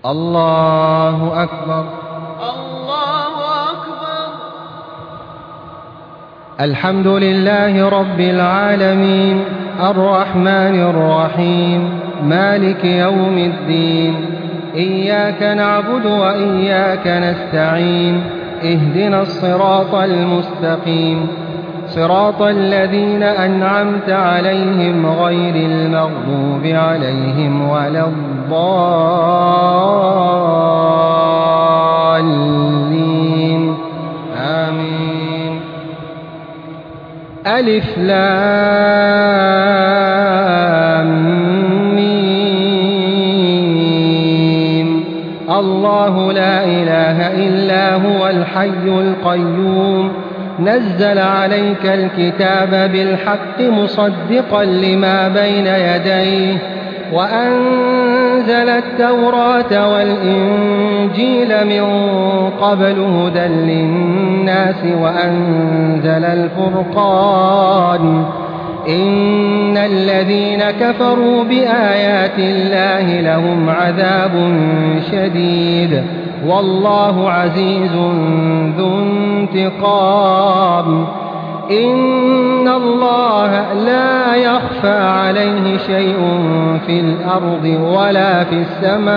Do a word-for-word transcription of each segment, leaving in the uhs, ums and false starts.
الله أكبر. الله أكبر. الحمد لله رب العالمين الرحمن الرحيم مالك يوم الدين. إياك نعبد وإياك نستعين. اهدنا الصراط المستقيم صراط الذين أنعمت عليهم غير المغضوب عليهم ولا الضالين آمين. ألف لام ميم. الله لا إله إلا هو الحي القيوم نزل عليك الكتاب بالحق مصدقا لما بين يديه وأنزل التوراة والإنجيل من قبل هدى للناس وأنزل الفرقان. إن الذين كفروا بآيات الله لهم عذاب شديد والله عزيز ذو انتقام. إن الله لا يخفى عليه شيء في الأرض ولا في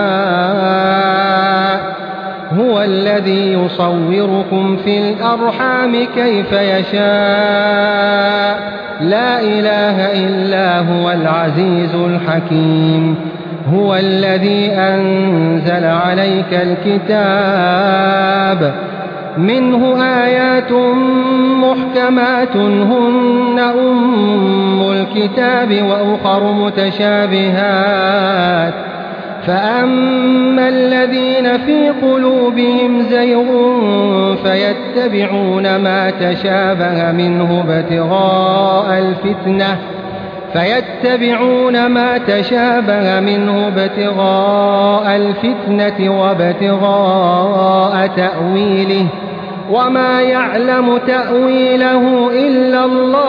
السماء. هو الذي يصوركم في الأرحام كيف يشاء. لا إله إلا هو العزيز الحكيم. هو الذي أنزل عليك الكتاب منه آيات محكمات هن أم الكتاب وأخر متشابهات. فأما الذين في قلوبهم زيغ فيتبعون ما تشابه منه ابتغاء الفتنة فيتبعون ما تشابه منه ابتغاء الفتنة وابتغاء تأويله وما يعلم تأويله إلا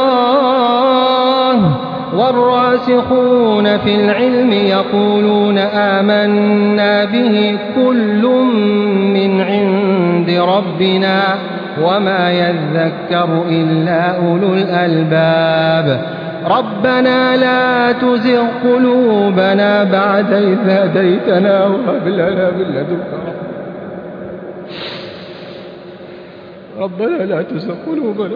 الله. والراسخون في العلم يقولون آمنا به كل من عند ربنا وما يذكر إلا أولو الألباب. ربنا لا تزغ قلوبنا بعد إذ هديتنا وهب لنا من لدنك ربنا لا تزغ قلوبنا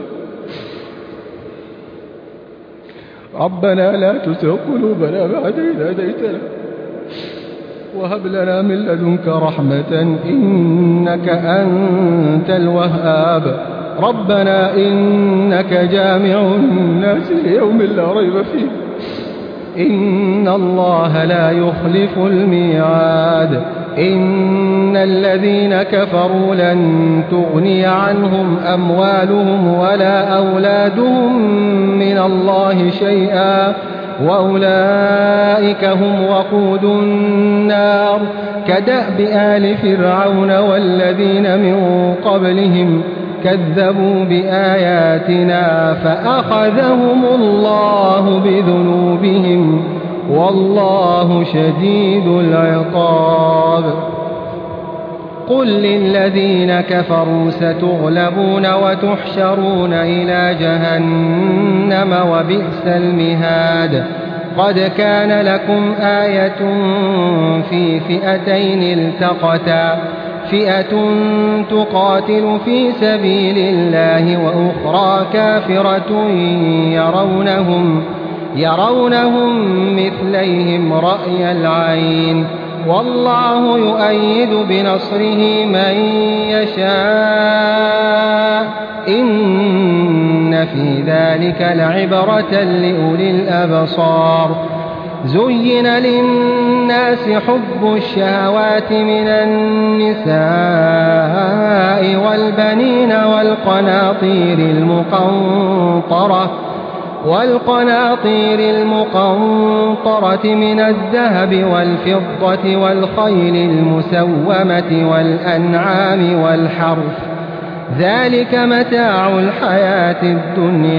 ربنا لا تزغ قلوبنا بعد إذ هديتنا وهب لنا من لدنك رحمة إنك أنت الوهاب. ربنا إنك جامع الناس ليوم لا ريب فيه إن الله لا يخلف الميعاد. إن الذين كفروا لن تغني عنهم أموالهم ولا أولادهم من الله شيئا وأولئك هم وقود النار. كدأب آل فرعون والذين من قبلهم كذبوا بآياتنا فأخذهم الله بذنوبهم والله شديد العقاب. قل للذين كفروا ستغلبون وتحشرون إلى جهنم وبئس المهاد. قد كان لكم آية في فئتين التقتا فئة تقاتل في سبيل الله وأخرى كافرة يرونهم يرونهم مثليهم رأي العين والله يؤيد بنصره من يشاء. إن في ذلك لعبرة لأولي الأبصار. زين للناس حب الشهوات من النساء والبنين والقناطير المقنطرة والقناطير المقنطرة من الذهب والفضة والخيل المسومة والأنعام والحرث ذلك متاع الحياة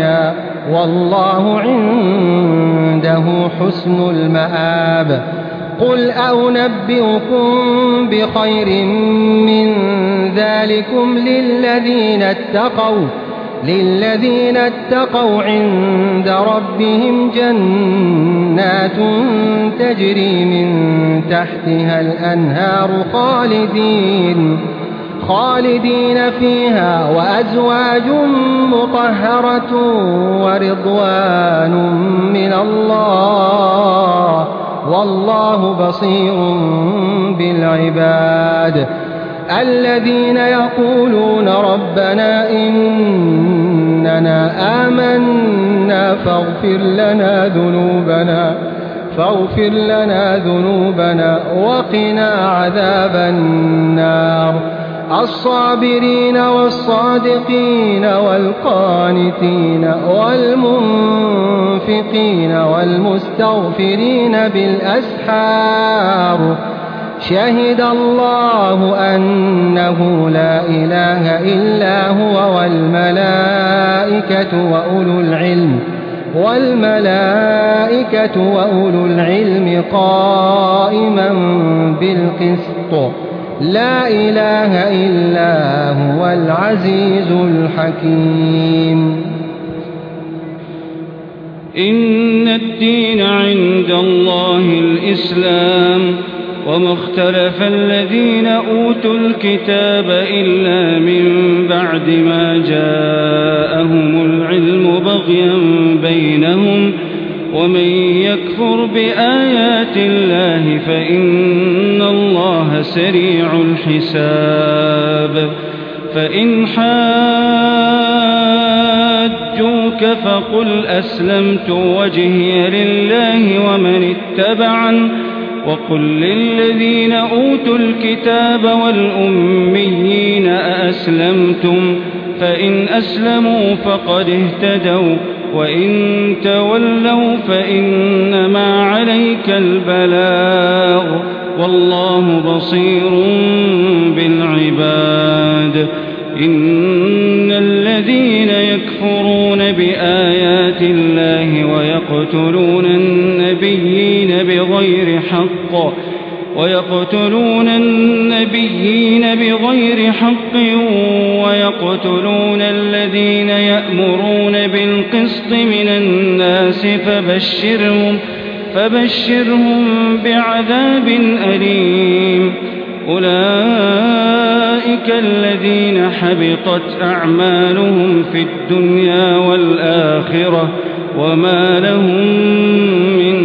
والله عنده حسن المآب قل أنبئكم بخير من ذلكم للذين اتقوا للذين اتقوا عند ربهم جنات تجري من تحتها الأنهار خالدين خالدين فيها وأزواج مطهرة ورضوان من الله والله بصير بالعباد الذين يقولون ربنا إننا آمنا فاغفر لنا ذنوبنا فاغفر لنا ذنوبنا وقنا عذاب النار الصابرين والصادقين والقانتين والمنفقين والمستغفرين بالأسحار شهد الله أنه لا إله إلا هو والملائكة وأولو العلم والملائكة وأولو العلم قائما بالقسط لا إله إلا هو العزيز الحكيم إن الدين عند الله الإسلام وما اختلف الذين أوتوا الكتاب إلا من بعد ما جاءهم العلم بغيا بينهم ومن يكفر بآيات الله فإن الله سريع الحساب فإن حاجوك فقل أسلمت وجهي لله ومن اتبعن وقل للذين أوتوا الكتاب والأميين أأسلمتم فإن أسلموا فقد اهتدوا وإن تولوا فإنما عليك البلاغ والله بصير بالعباد إن الذين يكفرون بآيات الله ويقتلون النبيين بغير حق ويقتلون النبيين بغير حق ويقتلون الذين يأمرون بالقسط من الناس فبشرهم فبشرهم بعذاب أليم أولئك الذين حبطت أعمالهم في الدنيا والآخرة وما لهم من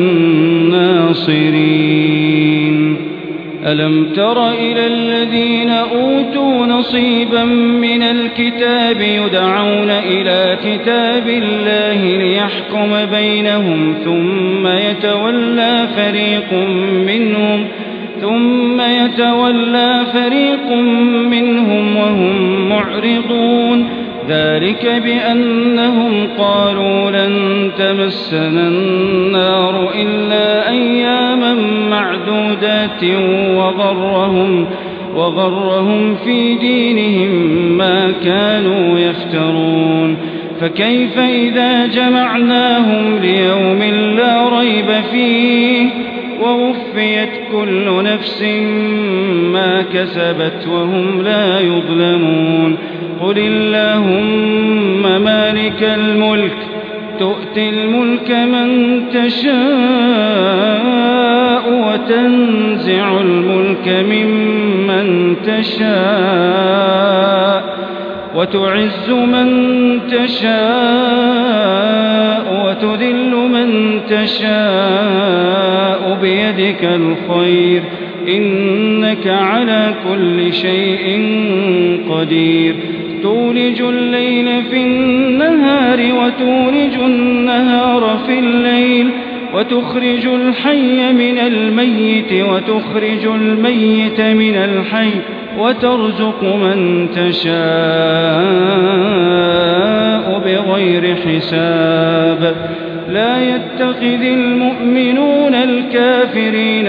ناصرين ألم تر إلى الذين أوتوا نصيبا من الكتاب يدعون إلى كتاب الله ليحكم بينهم ثم يتولى فريق منهم ثم يتولى فريق منهم وهم معرضون ذلك بأنهم قالوا لن تمسنا النار إلا أياما معدودات وغرهم, وغرهم في دينهم ما كانوا يفترون فكيف إذا جمعناهم ليوم لا ريب فيه ووفيت كل نفس ما كسبت وهم لا يظلمون قل اللهم مالك الملك تؤتي الملك من تشاء وتنزع الملك ممن تشاء وتعز من تشاء وتذل من تشاء بيدك الخير إنك على كل شيء قدير تولج الليل في النهار وتولج النهار في الليل وتخرج الحي من الميت وتخرج الميت من الحي وترزق من تشاء بغير حساب لا يتخذ المؤمنون الكافرين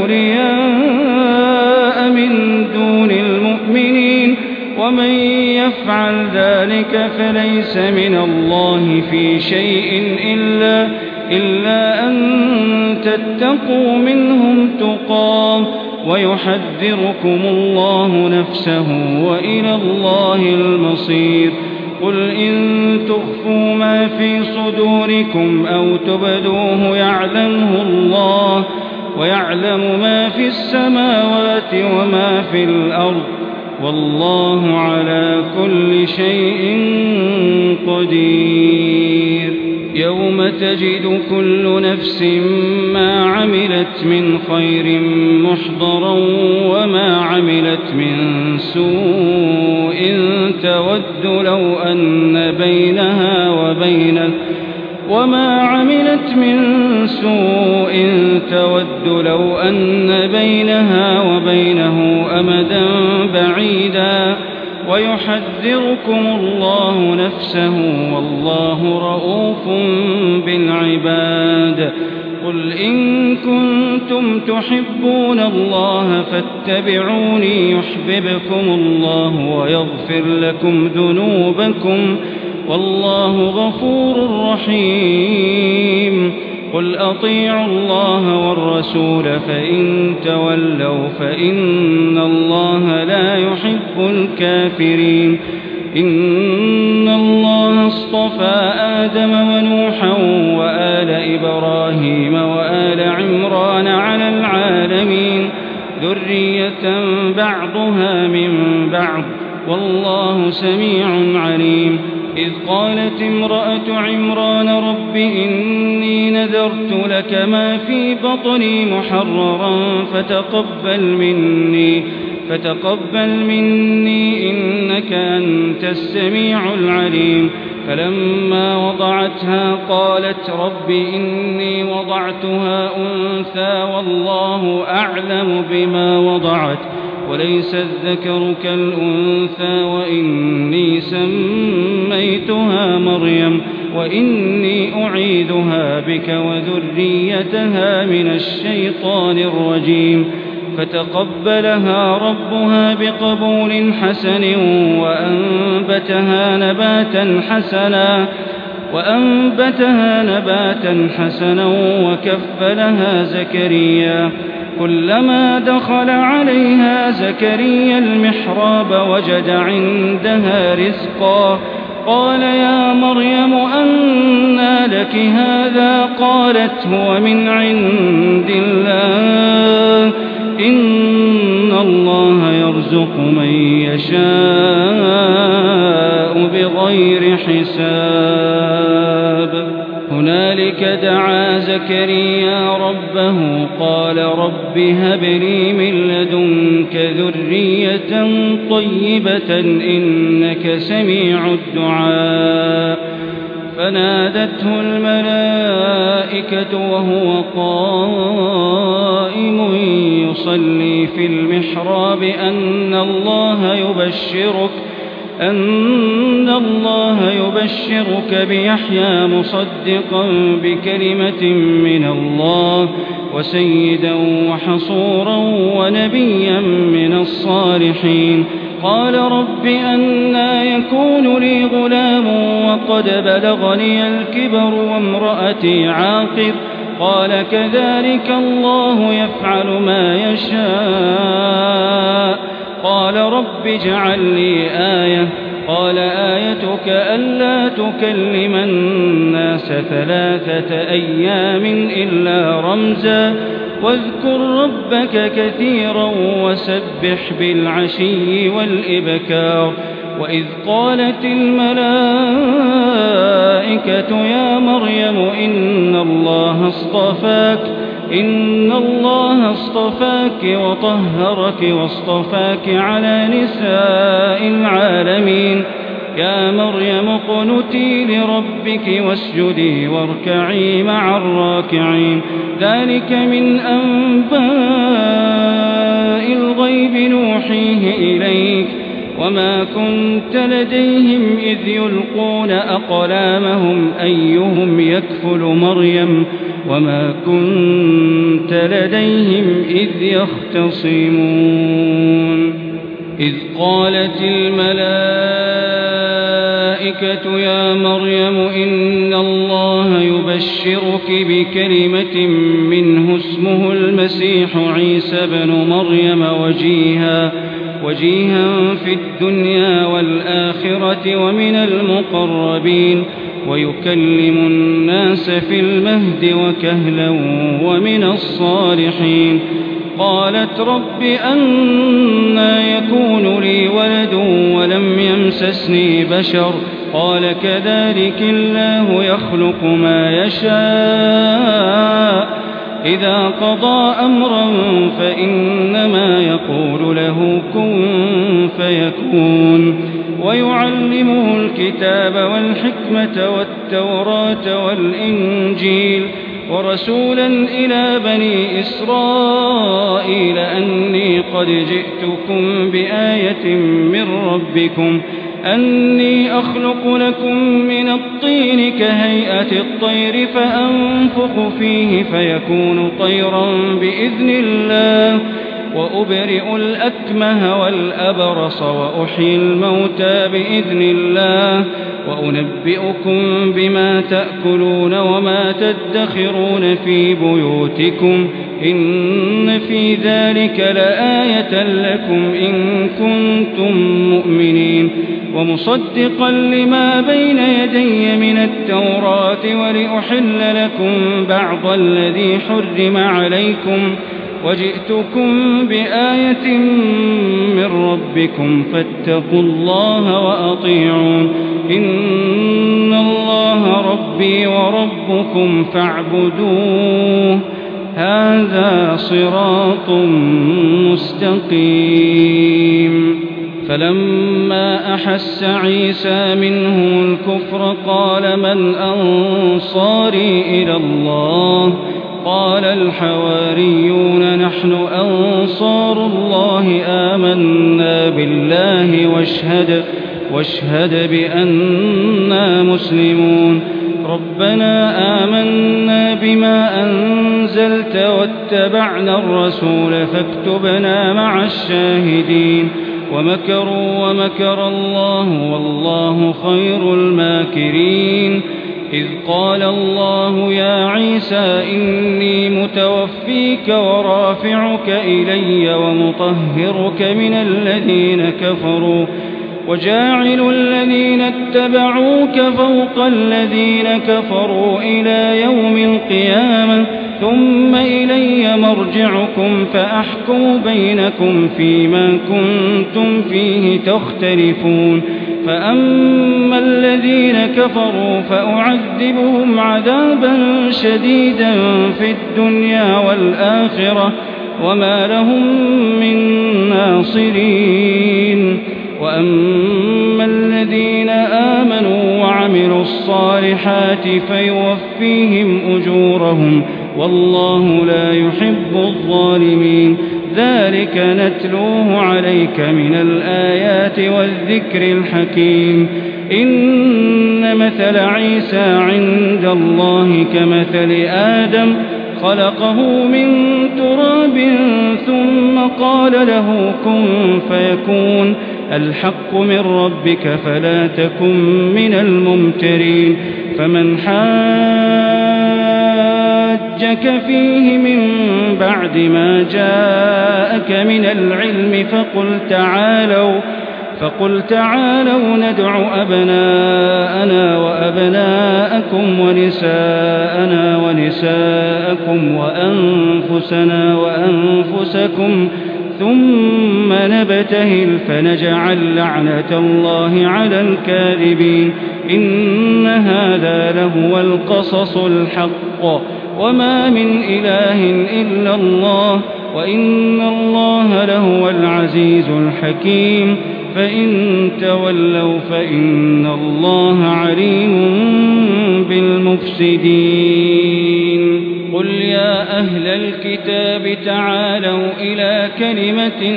أولياء من دون المؤمنين ومن يفعل ذلك فليس من الله في شيء إلا إلا أن تتقوا منهم تقاه ويحذركم الله نفسه وإلى الله المصير. قل إن تخفوا ما في صدوركم أو تبدوه يعلمه الله ويعلم ما في السماوات وما في الأرض والله على كل شيء قدير. يوم تجد كل نفس ما عملت من خير محضرا وما عملت من سوء تود لو أن بينها وبينه وما عملت من سوء تود لو أن بينها وبينه أمدا بعيدا ويحذركم الله نفسه والله رءوف بالعباد. قل إن كنتم تحبون الله فاتبعوني يحببكم الله ويغفر لكم ذنوبكم والله غفور رحيم. قل أطيعوا الله والرسول فإن تولوا فإن الله لا يحب الكافرين. إن الله اصطفى آدم ونوحا وآل إبراهيم وآل عمران على العالمين ذرية بعضها من بعض والله سميع عليم. إذ قالت امرأة عمران رب إني نذرت لك ما في بطني محررا فتقبل مني فتقبل مني إنك أنت السميع العليم. فلما وضعتها قالت رب إني وضعتها أنثى والله أعلم بما وضعت وليس الذكر كالأنثى وإني سميتها مريم وإني أعيذها بك وذريتها من الشيطان الرجيم. فتقبلها ربها بقبول حسن وأنبتها نباتا حسنا وأنبتها نباتا حسنا وكفلها زكريا. كلما دخل عليها زكريا المحراب وجد عندها رزقا قال يا مريم أنى لك هذا قالت هو من عند الله إن الله يرزق من يشاء بغير حساب. هنالك دعا زكريا ربه قال رب هب لي من لدنك ذرية طيبة إنك سميع الدعاء. فنادته الملائكة وهو قائم يصلي في المحراب أن الله يبشرك أن الله يبشرك بيحيى مصدقا بكلمة من الله وسيدا وحصورا ونبيا من الصالحين. قال رب أنى يكون لي غلام وقد بلغني الكبر وامرأتي عاقر قال كذلك الله يفعل ما يشاء. قال رب اجعل لي آية قال آيتك ألا تكلم الناس ثلاثة أيام إلا رمزا واذكر ربك كثيرا وسبح بالعشي والإبكار. وإذ قالت الملائكة يا مريم إن الله اصطفاك إن الله اصطفاك وطهرك واصطفاك على نساء العالمين. يا مريم اقنتي لربك واسجدي واركعي مع الراكعين. ذلك من أنباء الغيب نوحيه إليك وما كنت لديهم إذ يلقون أقلامهم أيهم يكفل مريم وما كنت لديهم إذ يختصمون. إذ قالت الملائكة يا مريم إن الله يبشرك ونبشرك بكلمة منه اسمه المسيح عيسى بن مريم وجيها وجيها في الدنيا والآخرة ومن المقربين ويكلم الناس في المهد وكهلا ومن الصالحين. قالت رب أنى يكون لي ولد ولم يمسسني بشر قال كذلك الله يخلق ما يشاء إذا قضى أمرا فإنما يقول له كن فيكون. ويعلمه الكتاب والحكمة والتوراة والإنجيل ورسولا إلى بني إسرائيل أني قد جئتكم بآية من ربكم أني أخلق لكم من الطين كهيئة الطير فأنفخ فيه فيكون طيرا بإذن الله وأبرئ الأكمه والأبرص وأحيي الموتى بإذن الله وأنبئكم بما تأكلون وما تدخرون في بيوتكم إن في ذلك لآية لكم إن كنتم مؤمنين. ومصدقا لما بين يدي من التوراة ولأحل لكم بعض الذي حرم عليكم وجئتكم بآية من ربكم فاتقوا الله وأطيعون إن الله ربي وربكم فاعبدوه هذا صراط مستقيم. فلما أحس عيسى منهم الكفر قال من أنصاري إلى الله قال الحواريون نحن أنصار الله آمنا بالله واشهد, واشهد بأننا مسلمون. ربنا آمنا بما أنزلت واتبعنا الرسول فاكتبنا مع الشاهدين. ومكروا ومكر الله والله خير الماكرين. إذ قال الله يا عيسى إني متوفيك ورافعك إلي ومطهرك من الذين كفروا وجاعل الذين اتبعوك فوق الذين كفروا إلى يوم القيامة ثم إلي مرجعكم فأحكم بينكم فيما كنتم فيه تختلفون. فأما الذين كفروا فأعذبهم عذابا شديدا في الدنيا والآخرة وما لهم من ناصرين. وأما الذين آمنوا وعملوا الصالحات فيوفيهم أجورهم والله لا يحب الظالمين. ذلك نتلوه عليك من الآيات والذكر الحكيم. إن مثل عيسى عند الله كمثل آدم خلقه من تراب ثم قال له كن فيكون. الحق من ربك فلا تكن من الممترين. فمن حاجك فيه من بعد ما جاءك من العلم فقل تعالوا فقل تعالوا ندع أبناءنا وأبناءكم ونساءنا ونساءكم وأنفسنا وأنفسكم ثم نبتهل فنجعل لعنة الله على الكاذبين. إن هذا لهو القصص الحق وما من إله إلا الله وإن الله لهو العزيز الحكيم. فإن تولوا فإن الله عليم بالمفسدين. قل يا أهل الكتاب تعالوا إلى كلمة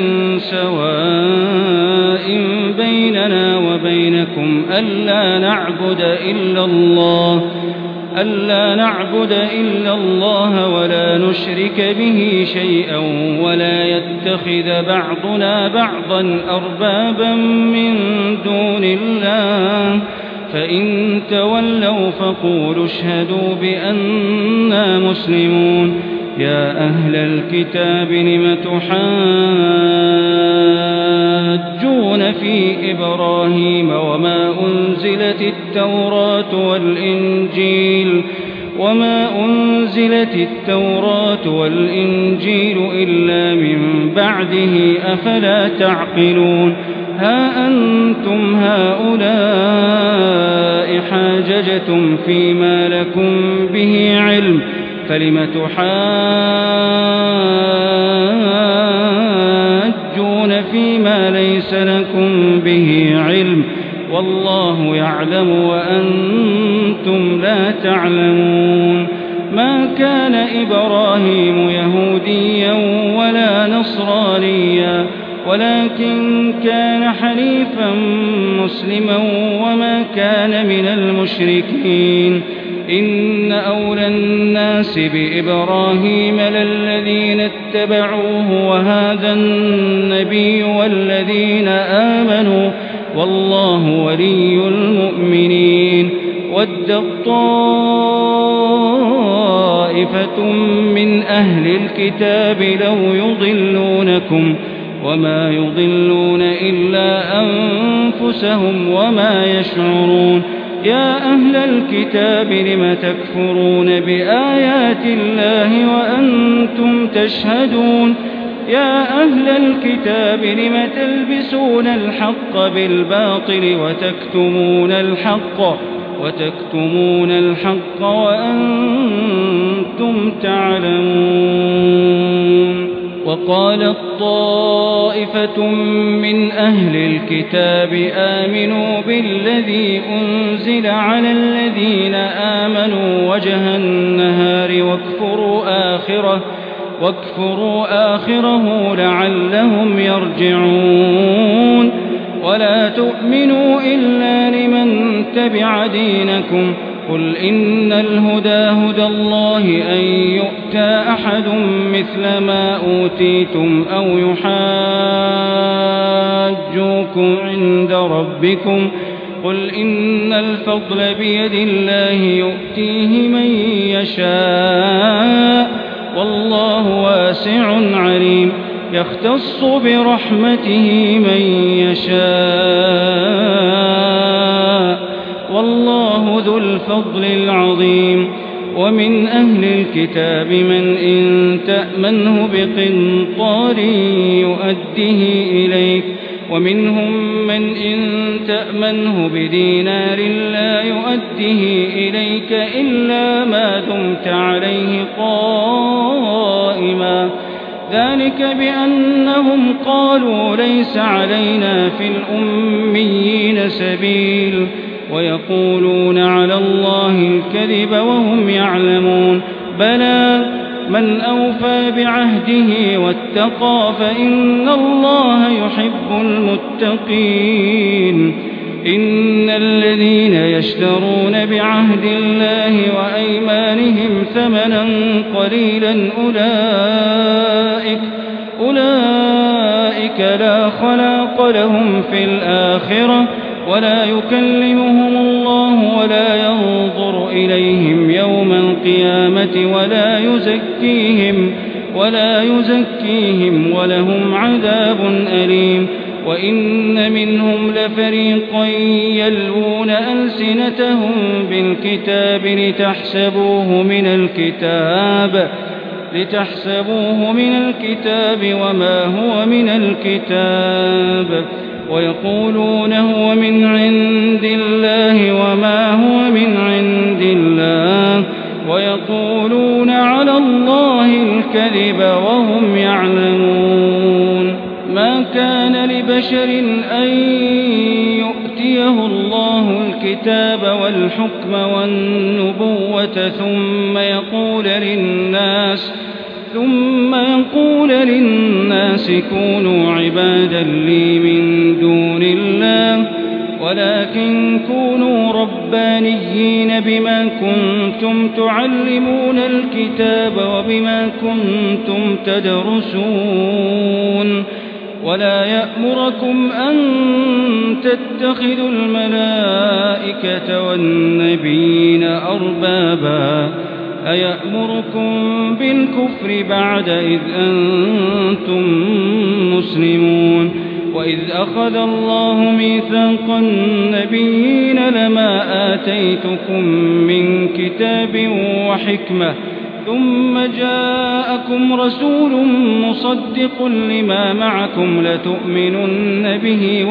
سواء بيننا وبينكم ألا نعبد إلا الله ألا نعبد إلا الله ولا نشرك به شيئا ولا يتخذ بعضنا بعضا أربابا من دون الله فإن تولوا فقولوا اشهدوا بأننا مسلمون يا أهل الكتاب لم تحاجون في إبراهيم وما أنزلت التوراة والإنجيل وما أنزلت التوراة والإنجيل إلا من بعده أفلا تعقلون ها أنتم هؤلاء حاججتم فيما لكم به علم فلم تحاجون فيما ليس لكم به علم والله يعلم وأنتم لا تعلمون ما كان إبراهيم يهوديا ولا نصرانيا ولكن كان حنيفا مسلما وما كان من المشركين إن أولى الناس بإبراهيم للذين اتبعوه وهذا النبي والذين آمنوا والله ولي المؤمنين ود طائفة من أهل الكتاب لو يضلونكم وما يضلون إلا أنفسهم وما يشعرون يا أهل الكتاب لم تكفرون بآيات الله وأنتم تشهدون يا أهل الكتاب لم تلبسون الحق بالباطل وتكتمون الحق وتكتمون الحق وأنتم تعلمون وقالت طائفة من أهل الكتاب آمنوا بالذي أنزل على الذين آمنوا وجه النهار واكفروا آخره واكفروا آخره لعلهم يرجعون ولا تؤمنوا إلا لمن تبع دينكم قل إن الهدى هدى الله أن يؤتى أحد مثل ما أوتيتم أو يحاجوكم عند ربكم قل إن الفضل بيد الله يؤتيه من يشاء والله واسع عليم يختص برحمته من يشاء والله ذو الفضل العظيم ومن أهل الكتاب من إن تأمنه بقنطار يؤده إليك ومنهم من إن تأمنه بدينار لا يؤده إليك إلا ما دمت عليه قائما ذلك بأنهم قالوا ليس علينا في الأميين سبيل ويقولون على الله الكذب وهم يعلمون بلى من أوفى بعهده واتقى فإن الله يحب المتقين إن الذين يشترون بعهد الله وأيمانهم ثمنا قليلا أولئك أولئك لا خلاق لهم في الآخرة ولا يكلمهم الله ولا ينظر إليهم يوم القيامة ولا يزكيهم ولا يزكيهم ولهم عذاب أليم وإن منهم لفريقا يلوون ألسنتهم بالكتاب لتحسبوه من الكتاب لتحسبوه من الكتاب وما هو من الكتاب ويقولون هو من عند الله وما هو من عند الله ويقولون على الله الكذب وهم يعلمون ما كان لبشر أن يؤتيه الله الكتاب والحكم والنبوة ثم يقول للناس ثم يقول للناس كونوا عبادا لي من دون الله ولكن كونوا ربانيين بما كنتم تعلمون الكتاب وبما كنتم تدرسون ولا يأمركم أن تتخذوا الملائكة والنبيين أربابا أيأمركم بالكفر بعد إذ أنتم مسلمون وإذ أخذ الله ميثاق النبيين لما آتيتكم من كتاب وحكمة ثم جاءكم رسول مصدق لما معكم لتؤمنن به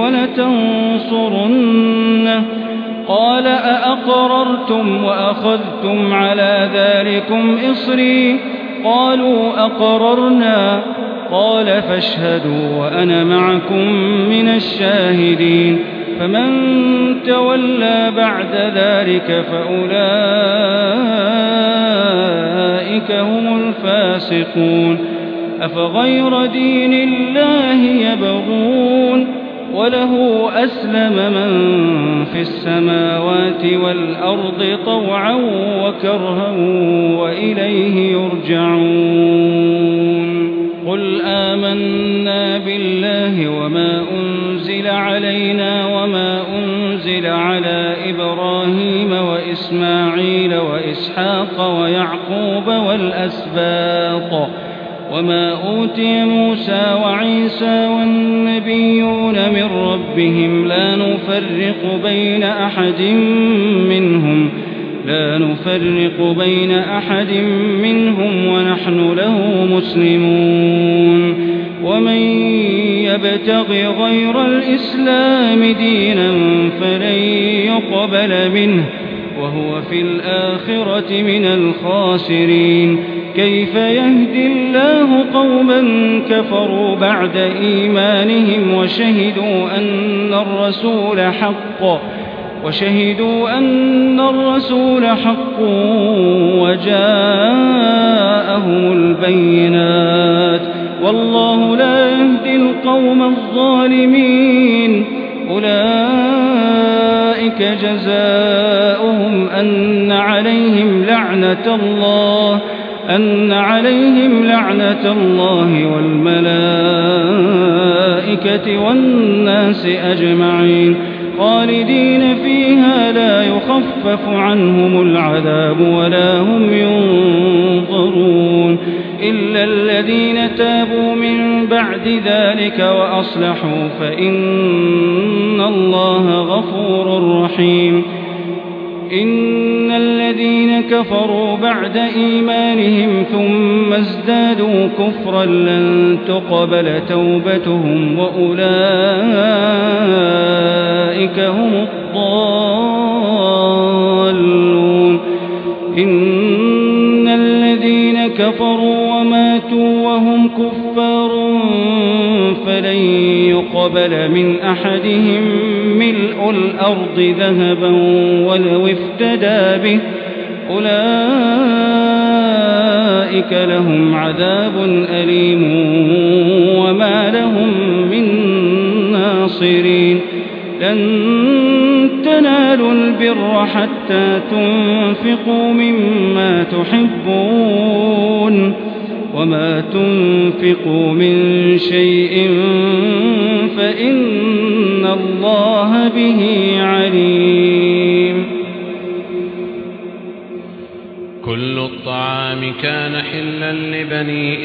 ولتنصرنه قال أأقررتم وأخذتم على ذلكم إصري قالوا أقررنا قال فاشهدوا وأنا معكم من الشاهدين فمن تولى بعد ذلك فأولئك هم الفاسقون أفغير دين الله يبغون وله أسلم من في السماوات والأرض طوعا وكرها وإليه يرجعون قل آمنا بالله وما أنزل علينا وما أنزل على إبراهيم وإسماعيل وإسحاق ويعقوب والأسباط وما أوتي موسى وعيسى والنبيون من ربهم لا نفرق بين أحد منهم لا نفرق بين أحد منهم ونحن له مسلمون ومن يبتغ غير الإسلام دينا فلن يقبل منه وهو في الآخرة من الخاسرين كيف يهدي الله قوما كفروا بعد إيمانهم وشهدوا أن الرسول حق وشهدوا أن الرسول حق وجاءهم البينات والله لا يهدي القوم الظالمين أولئك جزاؤهم أن عليهم لعنة الله أن عليهم لعنة الله والملائكة والناس أجمعين خالدين فيها لا يخفف عنهم العذاب ولا هم ينظرون إلا الذين تابوا من بعد ذلك وأصلحوا فإن الله غفور رحيم إن الذين كفروا بعد إيمانهم ثم ازدادوا كفرا لن تقبل توبتهم وأولئك هم الضالون إن الذين كفروا وماتوا وهم كفار فلن يقبل من أحدهم ملء الأرض ذهبا ولو افتدى به أولئك لهم عذاب أليم وما لهم من ناصرين لن تنالوا البر حتى تنفقوا مما تحبون وما تنفقوا من شيء فإن الله به عليم كل الطعام كان حلا لبني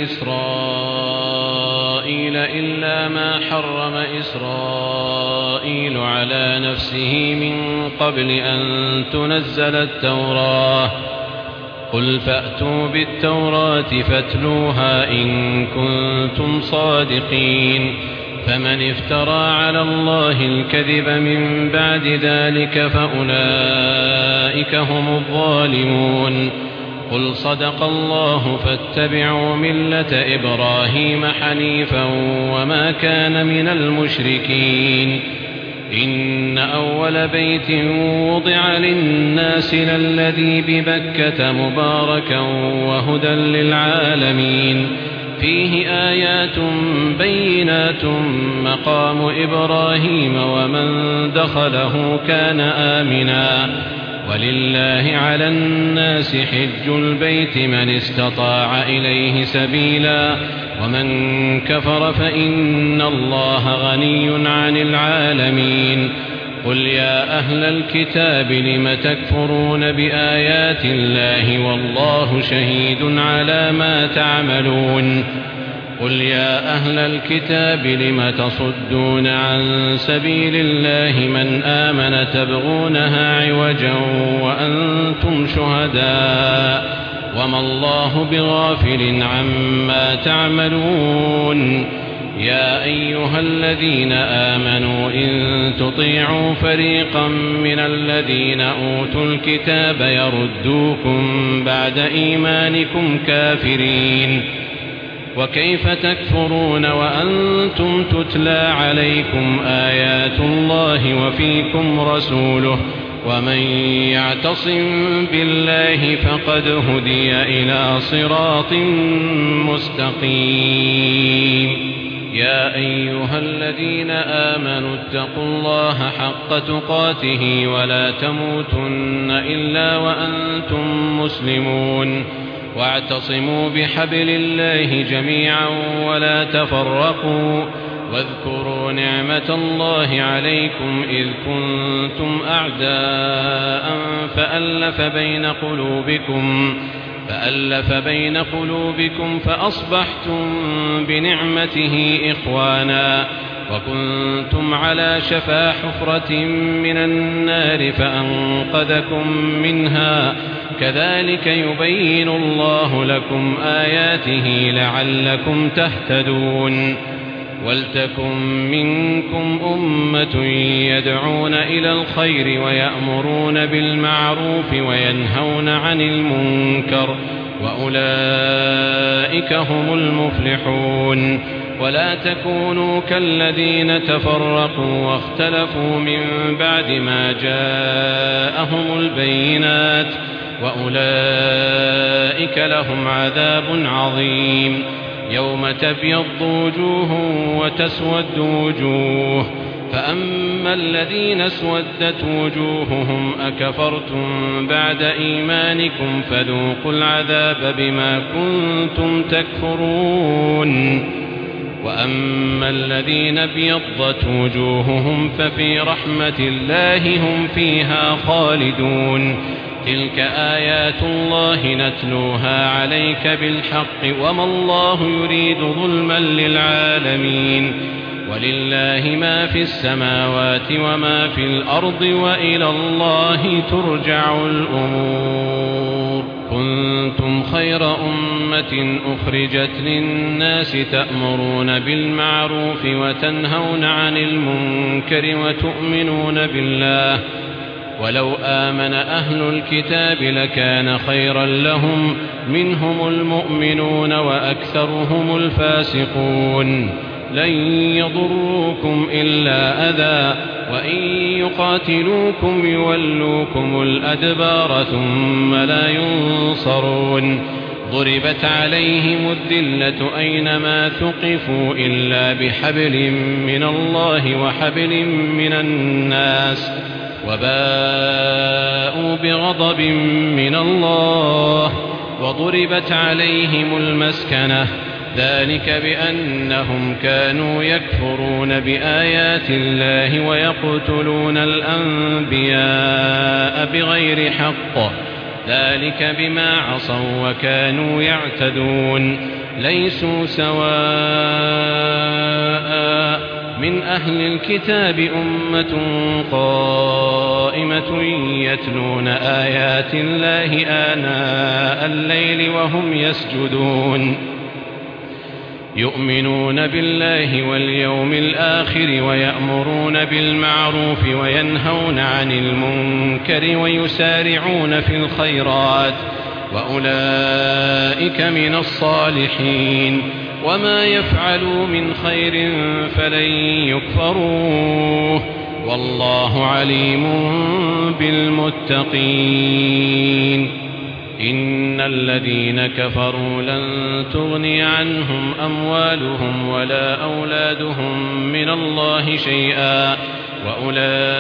إسرائيل إلا ما حرم إسرائيل على نفسه من قبل أن تنزل التوراة قل فأتوا بالتوراة فاتلوها إن كنتم صادقين فمن افترى على الله الكذب من بعد ذلك فأولئك هم الظالمون قل صدق الله فاتبعوا ملة إبراهيم حنيفا وما كان من المشركين إن أول بيت وضع للناس للذي ببكة مباركا وهدى للعالمين فيه آيات بينات مقام إبراهيم ومن دخله كان آمنا ولله على الناس حج البيت من استطاع إليه سبيلا ومن كفر فإن الله غني عن العالمين قل يا أهل الكتاب لم تكفرون بآيات الله والله شهيد على ما تعملون قل يا أهل الكتاب لم تصدون عن سبيل الله من آمن تبغونها عوجا وأنتم شهداء وما الله بغافل عما تعملون يا أيها الذين آمنوا إن تطيعوا فريقا من الذين أوتوا الكتاب يردوكم بعد إيمانكم كافرين وكيف تكفرون وأنتم تتلى عليكم آيات الله وفيكم رسوله ومن يعتصم بالله فقد هدي إلى صراط مستقيم يا أيها الذين آمنوا اتقوا الله حق تقاته ولا تموتن إلا وأنتم مسلمون واعتصموا بحبل الله جميعا ولا تفرقوا واذكروا نعمة الله عليكم إذ كنتم أعداء فألف بين قلوبكم فألف بين قلوبكم فأصبحتم بنعمته إخوانا وكنتم على شفا حفرة من النار فأنقذكم منها كذلك يبين الله لكم آياته لعلكم تهتدون ولتكن منكم أمة يدعون إلى الخير ويأمرون بالمعروف وينهون عن المنكر وأولئك هم المفلحون ولا تكونوا كالذين تفرقوا واختلفوا من بعد ما جاءهم البينات وأولئك لهم عذاب عظيم يوم تبيض وجوه وتسود وجوه فأما الذين اسودت وجوههم أكفرتم بعد إيمانكم فذوقوا العذاب بما كنتم تكفرون وأما الذين ابيضت وجوههم ففي رحمة الله هم فيها خالدون تلك آيات الله نتلوها عليك بالحق وما الله يريد ظلما للعالمين ولله ما في السماوات وما في الأرض وإلى الله ترجع الأمور كنتم خير أمة أخرجت للناس تأمرون بالمعروف وتنهون عن المنكر وتؤمنون بالله ولو آمن أهل الكتاب لكان خيرا لهم منهم المؤمنون وأكثرهم الفاسقون لن يضروكم إلا أذى وإن يقاتلوكم يولوكم الأدبار ثم لا ينصرون ضربت عليهم الذلة أينما ثقفوا إلا بحبل من الله وحبل من الناس وباءوا بغضب من الله وضربت عليهم المسكنة ذلك بأنهم كانوا يكفرون بآيات الله ويقتلون الأنبياء بغير حق ذلك بما عصوا وكانوا يعتدون ليسوا سواء من أهل الكتاب أمة قائمة يتلون آيات الله آناء الليل وهم يسجدون يؤمنون بالله واليوم الآخر ويأمرون بالمعروف وينهون عن المنكر ويسارعون في الخيرات وأولئك من الصالحين وما يفعلوا من خير فلن يكفروه والله عليم بالمتقين إن الذين كفروا لن تغني عنهم أموالهم ولا أولادهم من الله شيئا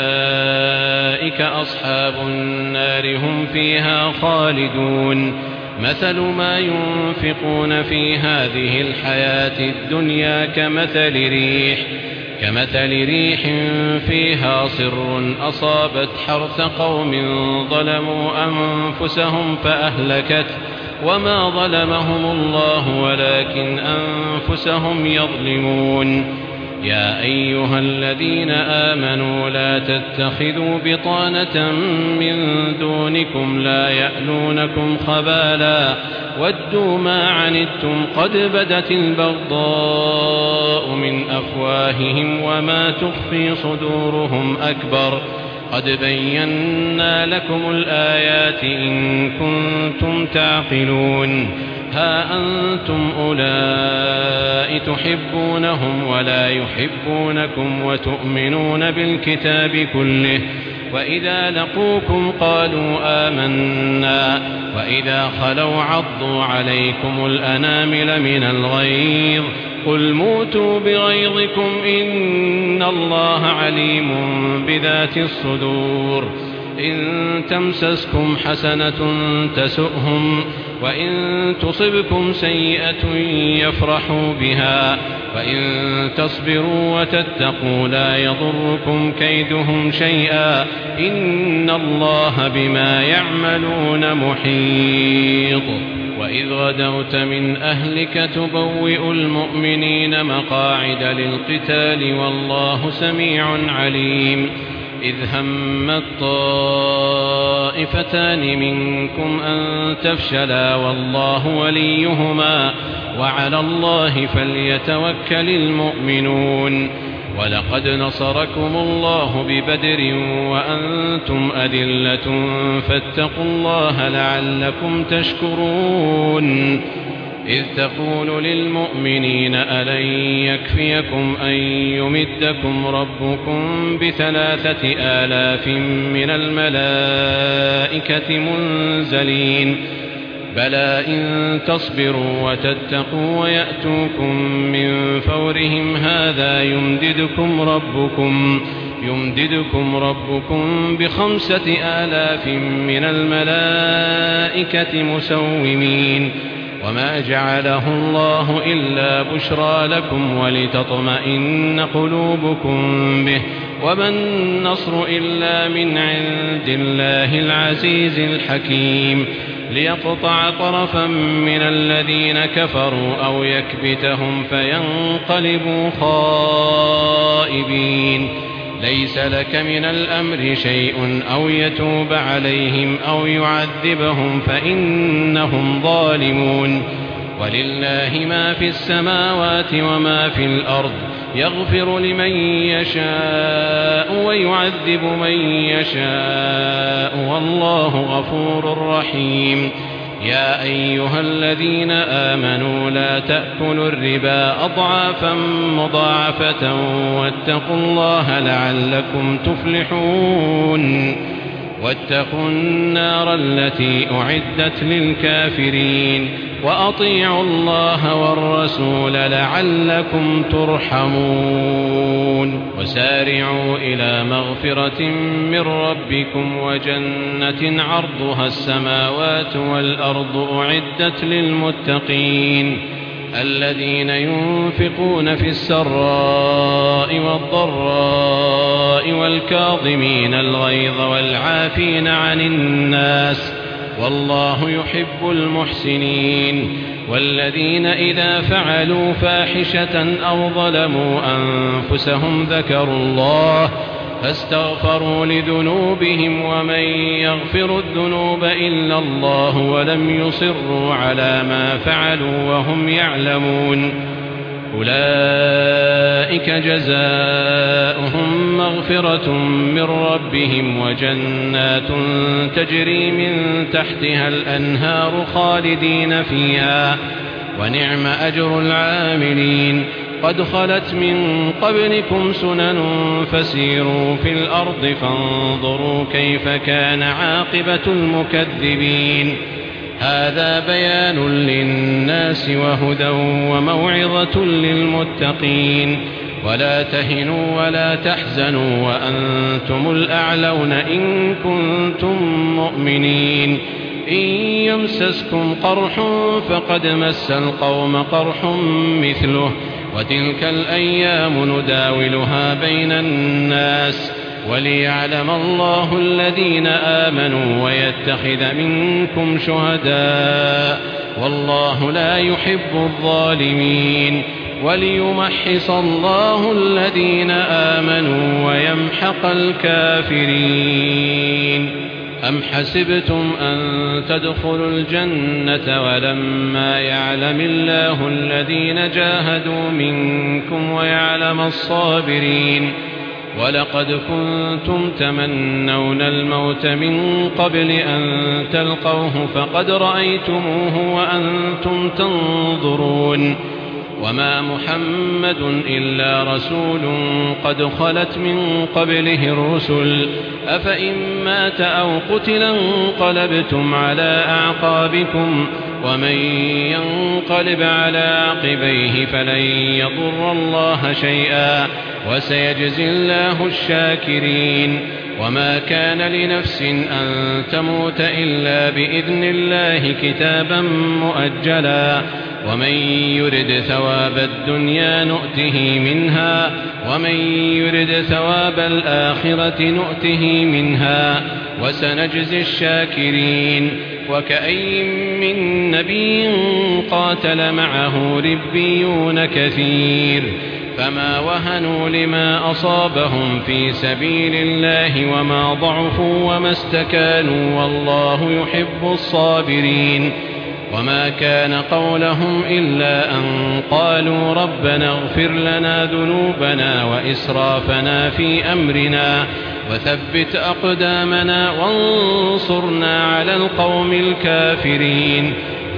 وأولئك أصحاب النار هم فيها خالدون مثل ما ينفقون في هذه الحياة الدنيا كمثل ريح كمثل ريح فيها صر أصابت حرث قوم ظلموا أنفسهم فأهلكت وما ظلمهم الله ولكن أنفسهم يظلمون يا أيها الذين آمنوا لا تتخذوا بطانة من دونكم لا يألونكم خبالا ودوا ما عنتم قد بدت البغضاء من أفواههم وما تخفي صدورهم أكبر قد بينا لكم الآيات إن كنتم تعقلون ها أنتم أولئك تحبونهم ولا يحبونكم وتؤمنون بالكتاب كله وإذا لقوكم قالوا آمنا وإذا خلوا عضوا عليكم الأنامل من الغيظ قل موتوا بغيظكم إن الله عليم بذات الصدور إن تمسسكم حسنة تسؤهم وإن تصبكم سيئة يفرحوا بها وإن تصبروا وتتقوا لا يضركم كيدهم شيئا إن الله بما يعملون محيط وإذ غدوت من أهلك تبوئ المؤمنين مقاعد للقتال والله سميع عليم إذ همت طائفتان منكم أن تفشلا والله وليهما وعلى الله فليتوكل المؤمنون ولقد نصركم الله ببدر وأنتم أذلة فاتقوا الله لعلكم تشكرون إذ تقول للمؤمنين ألن يكفيكم أن يمدكم ربكم بثلاثة آلاف من الملائكة منزلين بلى إن تصبروا وتتقوا ويأتوكم من فورهم هذا يمددكم ربكم يمددكم ربكم بخمسة آلاف من الملائكة مسومين وما جعله الله إلا بشرى لكم ولتطمئن قلوبكم به وما النصر إلا من عند الله العزيز الحكيم ليقطع طرفا من الذين كفروا أو يكبتهم فينقلبوا خائبين ليس لك من الأمر شيء أو يتوب عليهم أو يعذبهم فإنهم ظالمون ولله ما في السماوات وما في الأرض يغفر لمن يشاء ويعذب من يشاء والله غفور رحيم يا أيها الذين آمنوا لا تأكلوا الربا أضعافا مضاعفة واتقوا الله لعلكم تفلحون واتقوا النار التي أعدت للكافرين وأطيعوا الله والرسول لعلكم ترحمون وسارعوا إلى مغفرة من ربكم وجنة عرضها السماوات والأرض أعدت للمتقين الذين ينفقون في السراء والضراء والكاظمين الغيظ والعافين عن الناس والله يحب المحسنين والذين إذا فعلوا فاحشة أو ظلموا أنفسهم ذكروا الله فاستغفروا لذنوبهم ومن يغفر الذنوب إلا الله ولم يصروا على ما فعلوا وهم يعلمون أولئك جزاؤهم مغفرة من ربهم وجنات تجري من تحتها الأنهار خالدين فيها ونعم أجر العاملين قد خلت من قبلكم سنن فسيروا في الأرض فانظروا كيف كان عاقبة المكذبين هذا بيان للناس وهدى وموعظة للمتقين ولا تهنوا ولا تحزنوا وأنتم الأعلون إن كنتم مؤمنين إن يمسسكم قرح فقد مس القوم قرح مثله وتلك الأيام نداولها بين الناس وليعلم الله الذين آمنوا ويتخذ منكم شهداء والله لا يحب الظالمين وليمحص الله الذين آمنوا ويمحق الكافرين. أم حسبتم أن تدخلوا الجنة ولما يعلم الله الذين جاهدوا منكم ويعلم الصابرين ولقد كنتم تمنون الموت من قبل أن تلقوه فقد رأيتموه وأنتم تنظرون وما محمد إلا رسول قد خلت من قبله الرسل أفإن مات أو قتل انقلبتم على أعقابكم ومن ينقلب على عقبيه فلن يضر الله شيئا وسيجزي الله الشاكرين. وما كان لنفس أن تموت إلا بإذن الله كتابا مؤجلا ومن يرد ثواب الدنيا نؤته منها ومن يرد ثواب الآخرة نؤته منها وسنجزي الشاكرين. وكأي من نبي قاتل معه ربيون كثير فما وهنوا لما أصابهم في سبيل الله وما ضعفوا وما استكانوا والله يحب الصابرين. وما كان قولهم إلا أن قالوا ربنا اغفر لنا ذنوبنا وإسرافنا في أمرنا وثبت أقدامنا وانصرنا على القوم الكافرين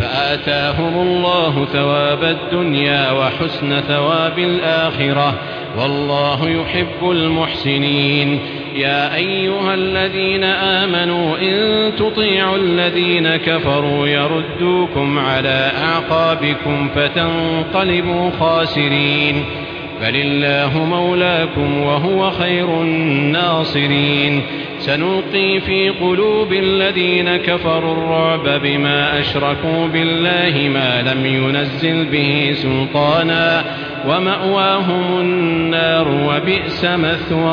فآتاهم الله ثواب الدنيا وحسن ثواب الآخرة والله يحب المحسنين. يا أيها الذين آمنوا إن تطيعوا الذين كفروا يردوكم على أعقابكم فتنقلبوا خاسرين بل الله مولاكم وهو خير الناصرين. سنلقي في قلوب الذين كفروا الرعب بما أشركوا بالله ما لم ينزل به سلطانا ومأواهم النار وبئس مثوى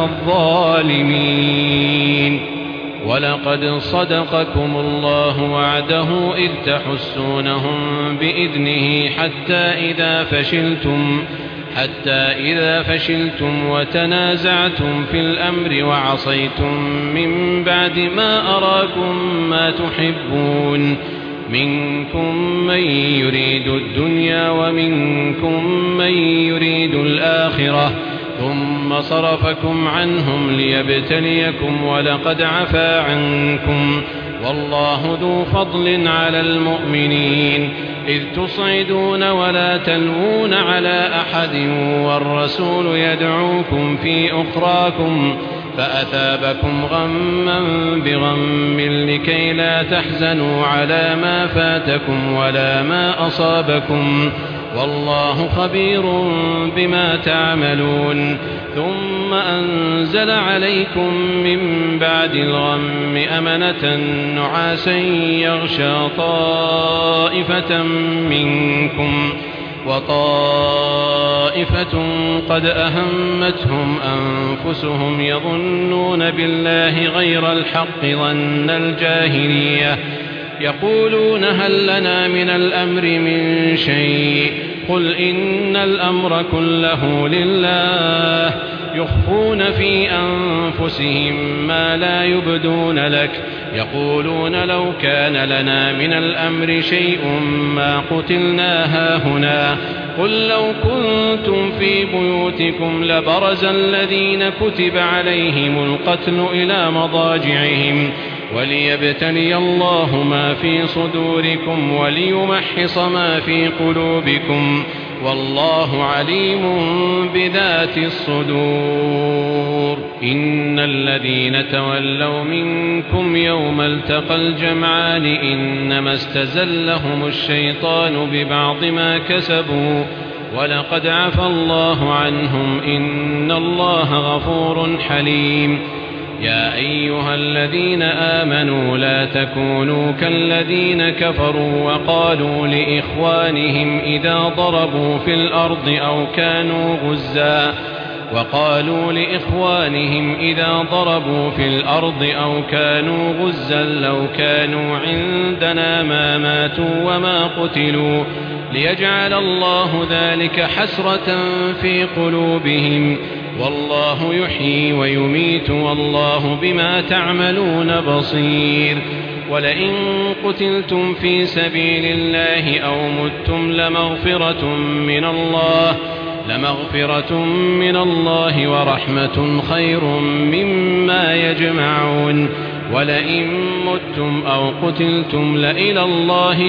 الظالمين. ولقد صدقكم الله وعده إذ تحسونهم بإذنه حتى إذا فشلتم حتى إذا فشلتم وتنازعتم في الأمر وعصيتم من بعد ما أراكم ما تحبون منكم من يريد الدنيا ومنكم من يريد الآخرة ثم صرفكم عنهم ليبتليكم ولقد عفا عنكم والله ذو فضل على المؤمنين إذ تصعدون ولا تلوون على أحد والرسول يدعوكم في أخراكم فأثابكم غما بغم لكي لا تحزنوا على ما فاتكم ولا ما أصابكم والله خبير بما تعملون. ثم أنزل عليكم من بعد الغم أمنة نعاسا يغشى طائفة منكم وطائفة قد أهمتهم أنفسهم يظنون بالله غير الحق ظن الجاهلية يقولون هل لنا من الأمر من شيء قل إن الأمر كله لله يخفون في أنفسهم ما لا يبدون لك يقولون لو كان لنا من الأمر شيء ما قتلنا هاهنا قل لو كنتم في بيوتكم لبرز الذين كتب عليهم القتل إلى مضاجعهم وليبتلي الله ما في صدوركم وليمحص ما في قلوبكم والله عليم بذات الصدور. إن الذين تولوا منكم يوم التقى الجمعان إنما استزلهم الشيطان ببعض ما كسبوا ولقد عفى الله عنهم إن الله غفور حليم. يا أيها الذين آمنوا لا تكونوا كالذين كفروا وقالوا لإخوانهم إذا ضربوا في الأرض أو كانوا غزا وقالوا لإخوانهم إذا ضربوا في الأرض أو كانوا غزا لو كانوا عندنا ما ماتوا وما قتلوا ليجعل الله ذلك حسرة في قلوبهم والله يحيي ويميت والله بما تعملون بصير ولئن قتلتم في سبيل الله أو متم لمغفرة من الله لمغفرة من الله ورحمة خير مما يجمعون ولئن متم أو قتلتم لإلى الله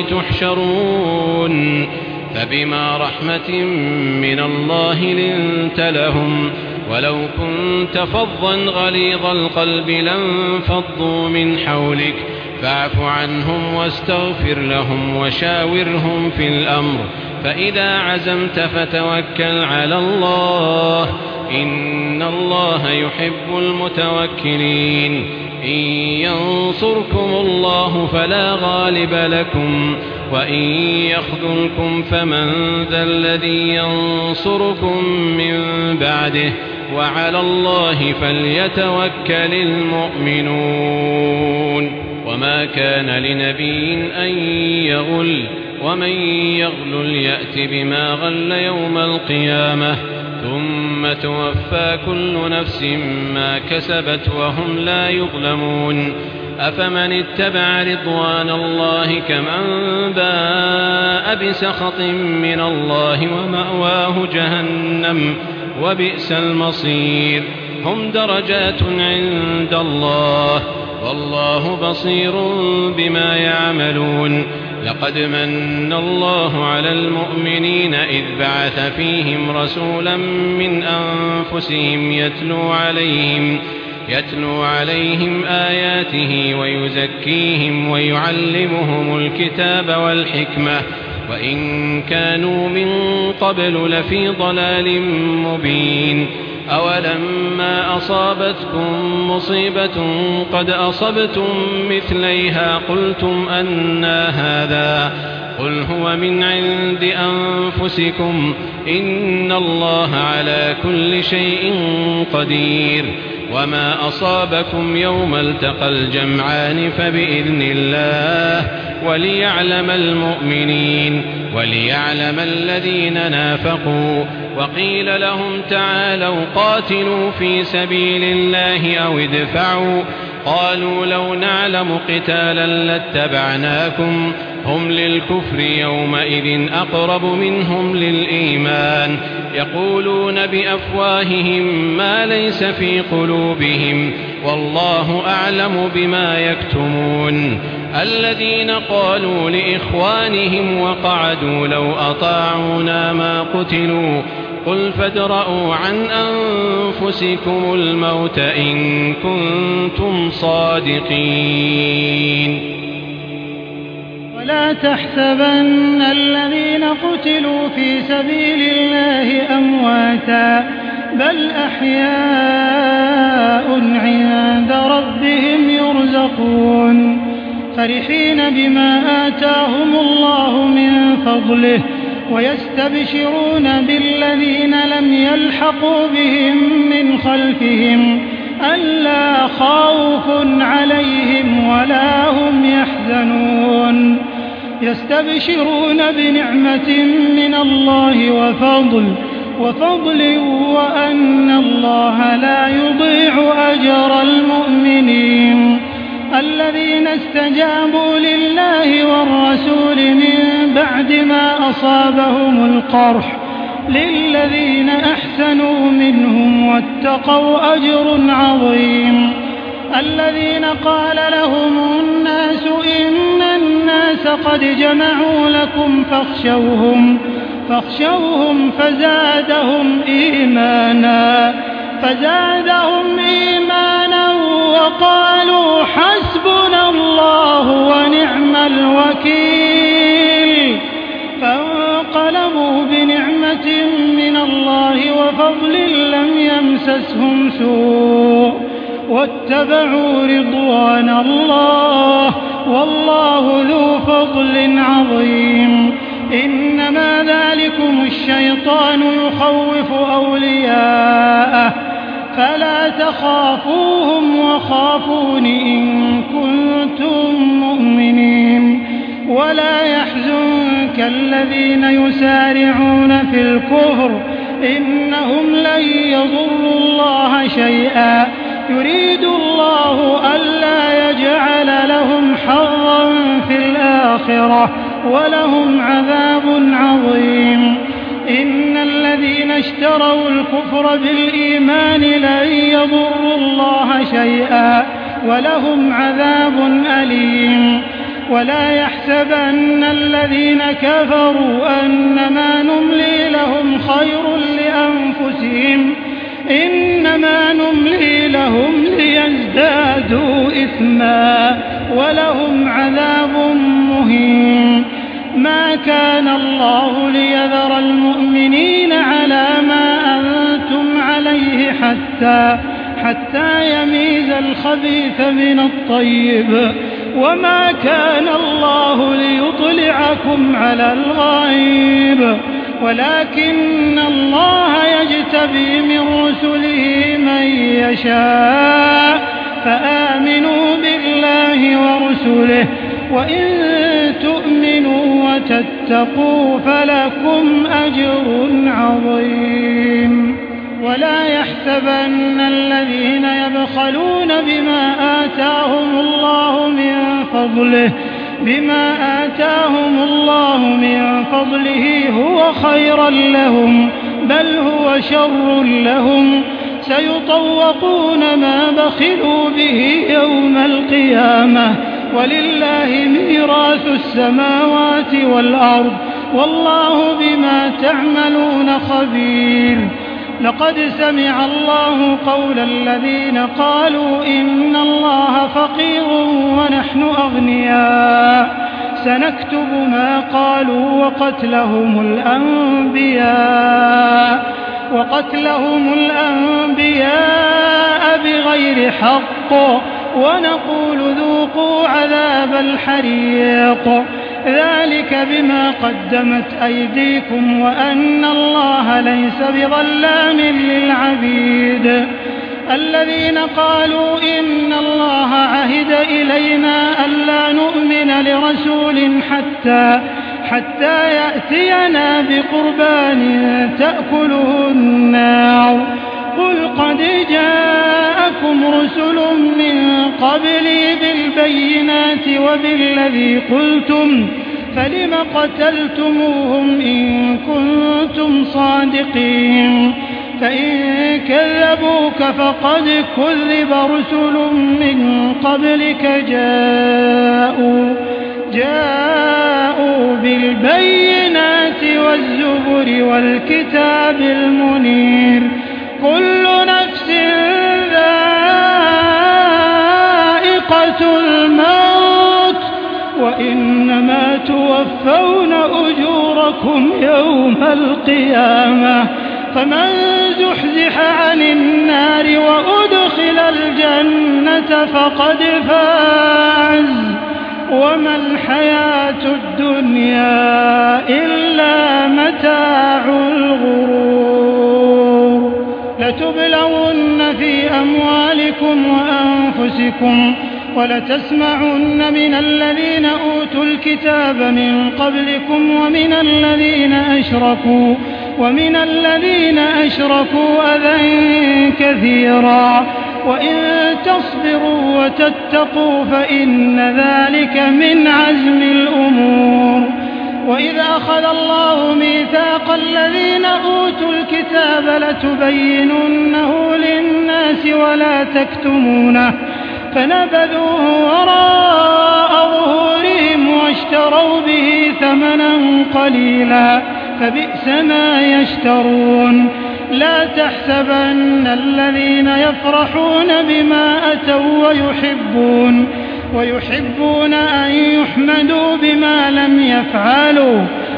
تحشرون فبما رحمة من الله لنت لهم ولو كنت فظا غليظ القلب لانفضوا من حولك فاعف عنهم واستغفر لهم وشاورهم في الأمر فإذا عزمت فتوكل على الله إن الله يحب المتوكلين إن ينصركم الله فلا غالب لكم وإن يخذلكم فمن ذا الذي ينصركم من بعده وعلى الله فليتوكل المؤمنون وما كان لنبي أن يغل ومن يغلل يأت بما غل يوم القيامة ثم توفى كل نفس ما كسبت وهم لا يظلمون أفمن اتبع رضوان الله كمن باء بسخط من الله ومأواه جهنم وبئس المصير هم درجات عند الله والله بصير بما يعملون لقد من الله على المؤمنين إذ بعث فيهم رسولا من أنفسهم يتلو عليهم يتلو عليهم آياته ويزكيهم ويعلمهم الكتاب والحكمة وإن كانوا من قبل لفي ضلال مبين أولما أصابتكم مصيبة قد أصبتم مثليها قلتم أنى هذا قل هو من عند أنفسكم إن الله على كل شيء قدير وما أصابكم يوم التقى الجمعان فبإذن الله وليعلم المؤمنين وليعلم الذين نافقوا وقيل لهم تعالوا قاتلوا في سبيل الله أو ادفعوا قالوا لو نعلم قتالا لاتبعناكم هم للكفر يومئذ أقرب منهم للإيمان يقولون بأفواههم ما ليس في قلوبهم والله أعلم بما يكتمون الذين قالوا لإخوانهم وقعدوا لو أطاعونا ما قتلوا قل فادرءوا عن أنفسكم الموت إن كنتم صادقين ولا تحسبن الذين قتلوا في سبيل الله أمواتا بل أحياء عند ربهم يرزقون فرحين بما آتاهم الله من فضله ويستبشرون بالذين لم يلحقوا بهم من خلفهم ألا خوف عليهم ولا هم يحزنون يستبشرون بنعمة من الله وفضل وفضل وأن الله لا يضيع أجر المؤمنين الذين استجابوا لله والرسول من بعد ما أصابهم القرح للذين أحسنوا منهم واتقوا أجر عظيم الذين قال لهم الناس إن الناس قد جمعوا لكم فاخشوهم فاخشوهم فزادهم إيمانا فزادهم إيمانا وقالوا حسبنا الله ونعم الوكيل فانقلبوا بنعمة من الله الله وفضل لم يمسسهم سوء واتبعوا رضوان الله والله ذو فضل عظيم. إنما ذلكم الشيطان يخوف أولياءه فلا تخافوهم وخافون إن كنتم مؤمنين. ولا يحزنك الذين يسارعون في الكفر إنهم لن يضروا الله شيئا يريد الله ألا يجعل لهم حظا في الآخرة ولهم عذاب عظيم. إن الذين اشتروا الكفر بالإيمان لن يضروا الله شيئا ولهم عذاب أليم. ولا يحسبن الذين كفروا أنما نملي لهم خير لأنفسهم إنما نملي لهم ليزدادوا إثما ولهم عذاب مهين. ما كان الله ليذر المؤمنين على ما أنتم عليه حتى حتى يميز الخبيث من الطيب وما كان الله ليطلعكم على الغيب ولكن الله يجتبي من رسله من يشاء فآمنوا بالله ورسله وإن تؤمنوا وتتقوا فلكم أجر عظيم. ولا يحسبن الذين يبخلون بما آتاهم الله من فضله بما آتاهم الله من فضله هو خيرا لهم بل هو شر لهم سيطوقون ما بخلوا به يوم القيامة ولله ميراث السماوات والأرض والله بما تعملون خبير. لقد سمع الله قول الذين قالوا إن الله فقير ونحن أغنياء سنكتب ما قالوا وقتلهم الأنبياء وقتلهم الأنبياء بغير حق ونقول ذوقوا عذاب الحريق ذلك بما قدمت أيديكم وأن الله ليس بظلام للعبيد. الذين قالوا إن الله عهد إلينا ألا نؤمن لرسول حتى حتى يأتينا بقربان تأكله النار قل قد جاءكم رسل من قبلي بالبينات وبالذي قلتم فلم قتلتموهم إن كنتم صادقين. فإن كذبوك فقد كذب رسل من قبلك جاءوا جاءوا بالبينات والزبر والكتاب المنير كل نفس ذائقة الموت وإنما توفون أجوركم يوم القيامة فمن زحزح عن النار وأدخل الجنة فقد فاز وما الحياة الدنيا إلا متاع الغرور. لتبلغن في أموالكم وأنفسكم ولتسمعن من الذين أوتوا الكتاب من قبلكم ومن الذين أشركوا ومن الذين أشركوا أذى كثيرا وإن تصبروا وتتقوا فإن ذلك من عزم الأمور. وإذ أخذ الله ميثاق الذين أوتوا الكتاب لتبيننه للناس ولا تكتمونه فنبذوه وراء ظهورهم واشتروا به ثمنا قليلا فبئس ما يشترون. لا تحسبن الذين يفرحون بما أتوا ويحبون ويحبون أن يحمدوا بما لم يفعلوا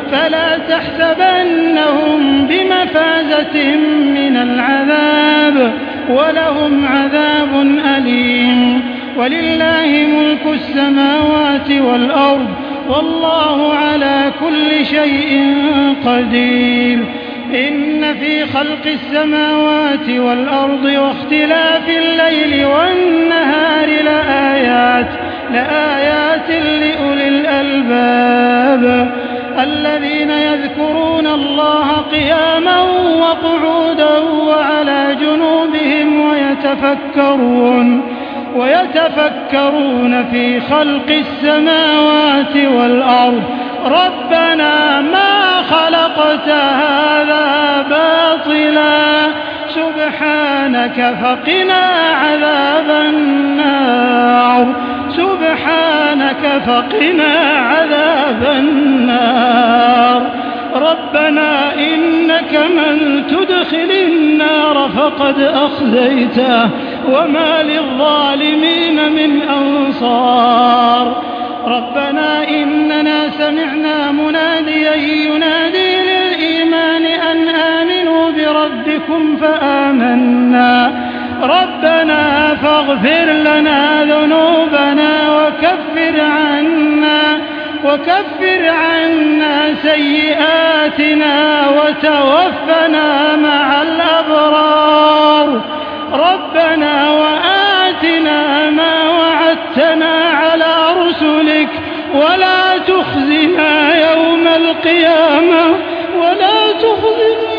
فلا تحسبنهم بمفازة من العذاب ولهم عذاب أليم ولله ملك السماوات والأرض والله على كل شيء قدير إن في خلق السماوات والأرض واختلاف الليل والنهار لآيات لآيات لأولي الألباب الذين يذكرون الله قياما وقعودا وعلى جنوبهم ويتفكرون ويتفكرون في خلق السماوات والأرض ربنا ما خلقت هذا باطلا سبحانك فقنا عذاب النار سبحانك فقنا عذاب النار ربنا إنك من تدخل النار فقد أخزيته وما للظالمين من أنصار ربنا إننا سمعنا مناديا ينادي للإيمان أن آمنوا بربكم فآمنا ربنا فاغفر لنا ذنوبنا وكفر عنا وكفر عنا سيئاتنا وتوفنا مع الأبرار ربنا وآتنا ما وعدتنا على رسلك ولا تخزنا يوم القيامة ولا تخزنا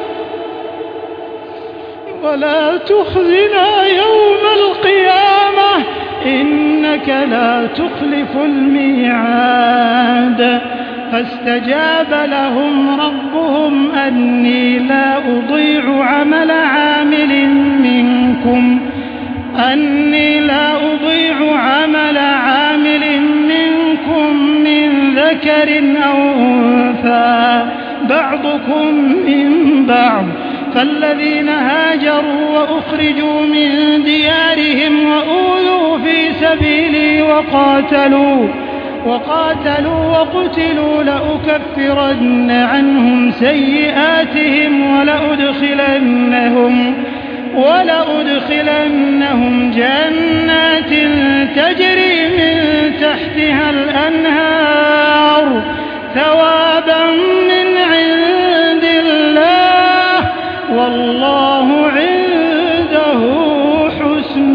ولا تخزنا يوم القيامة إنك لا تخلف الميعاد فاستجاب لهم ربهم أني لا أضيع عمل عامل منكم أني لا أضيع عمل عامل منكم من ذكر أو أنثى بعضكم من بعض فالذين هاجروا وأخرجوا من ديارهم وأوذوا في سبيلي وقاتلوا وقاتلوا وقتلوا لأكفرن عنهم سيئاتهم ولأدخلنهم ولأدخلنهم جنات تجري من تحتها الأنهار ثوابا من عند الله والله عنده حسن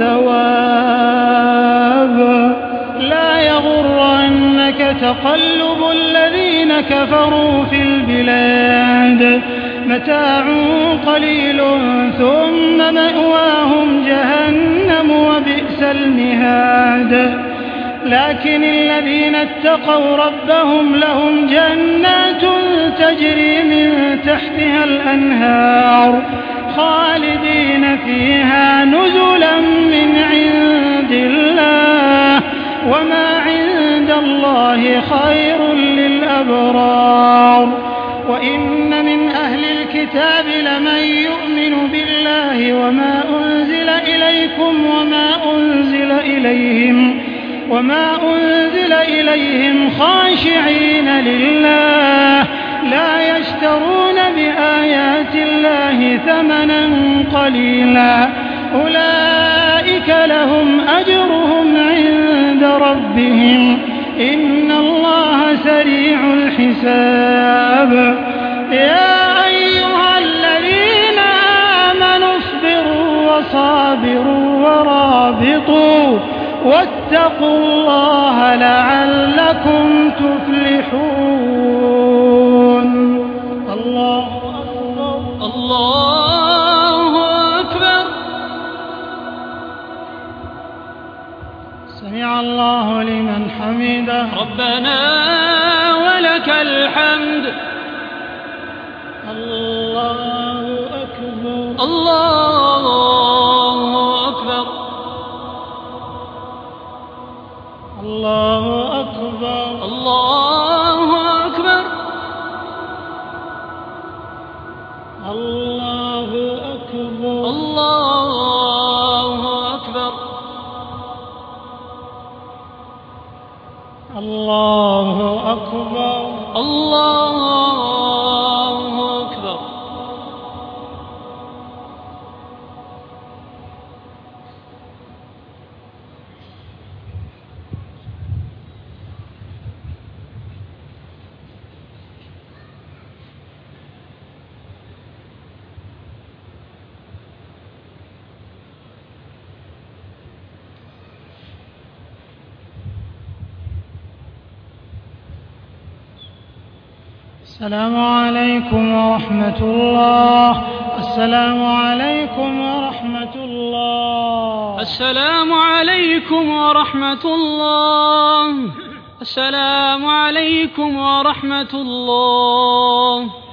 الثواب لا يغرنك تقلب الذين كفروا في البلاد متاع قليل ثم مأواهم جهنم وبئس المهاد لكن الذين اتقوا ربهم لهم جنات تجري من تحتها الأنهار خالدين فيها نزلا من عند الله وما عند الله خير للأبرار وإن من أهل الكتاب لمن يؤمن بالله وما أنزل إليكم وما أنزل إليهم وما أنزل إليهم خاشعين لله لا يشترون بآيات الله ثمنا قليلا أولئك لهم أجرهم عند ربهم إن الله سريع الحساب يا أيها الذين آمنوا اصبروا وصابروا ورابطوا واتقوا الله لعلكم تفلحون الله أكبر الله أكبر سمع الله لمن حمده ربنا ولك الحمد الله أكبر الله أكبر الله أكبر الله أكبر الله أكبر الله أكبر الله أكبر الله السلام عليكم ورحمة الله. السلام عليكم ورحمة الله. السلام عليكم ورحمة الله. السلام عليكم ورحمة الله.